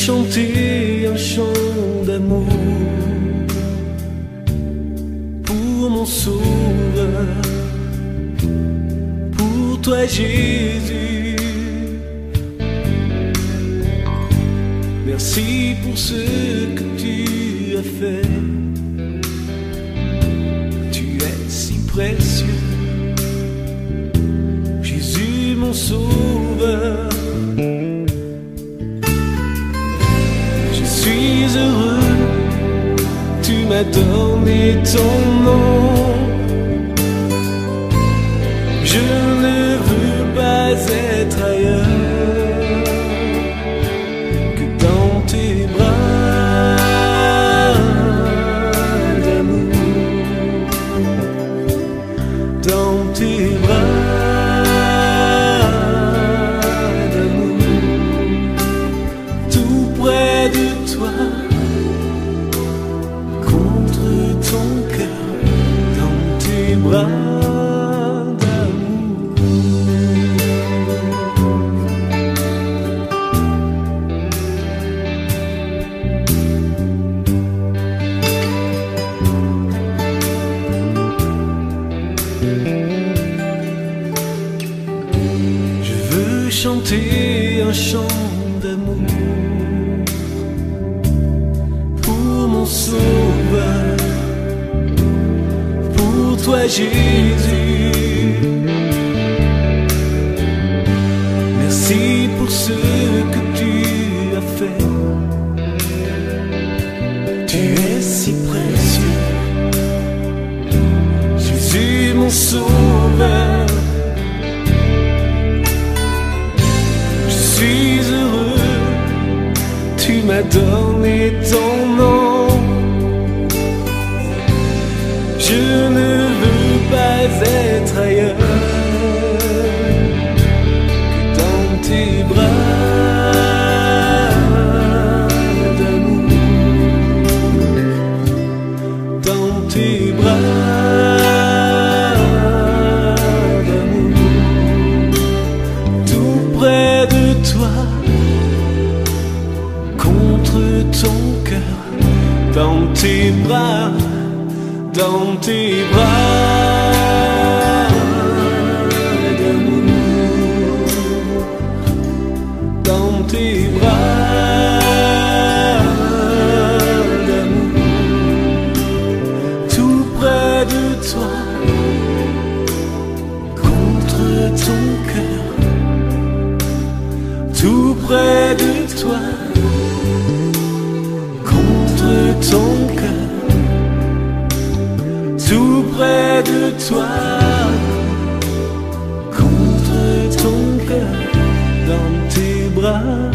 chanter un chant d'amour pour mon sauveur, pour toi Jésus. Merci pour ce que tu as fait. Tu es si précieux, Jésus mon sauveur. Je suis heureux, tu m'as donné ton nom. Je ne veux pas être ailleurs que dans tes bras d'amour, dans tes bras d'amour, tout près de toi, contre ton cœur, dans tes bras. Je veux chanter un chant d'amour pour mon sauveur, pour toi Jésus. Merci pour ce que tu as fait. Tu es si précieux, Jésus mon sauveur. Je suis heureux, tu m'as donné ton nom. Je ne veux pas être ailleurs que dans tes bras d'amour, dans tes bras d'amour, tout près de toi, contre ton cœur, dans tes bras, dans tes bras d'amour, dans tes bras d'amour, tout près de toi, contre ton cœur, tout près de toi, contre ton cœur, tout près de toi, contre ton cœur, dans tes bras.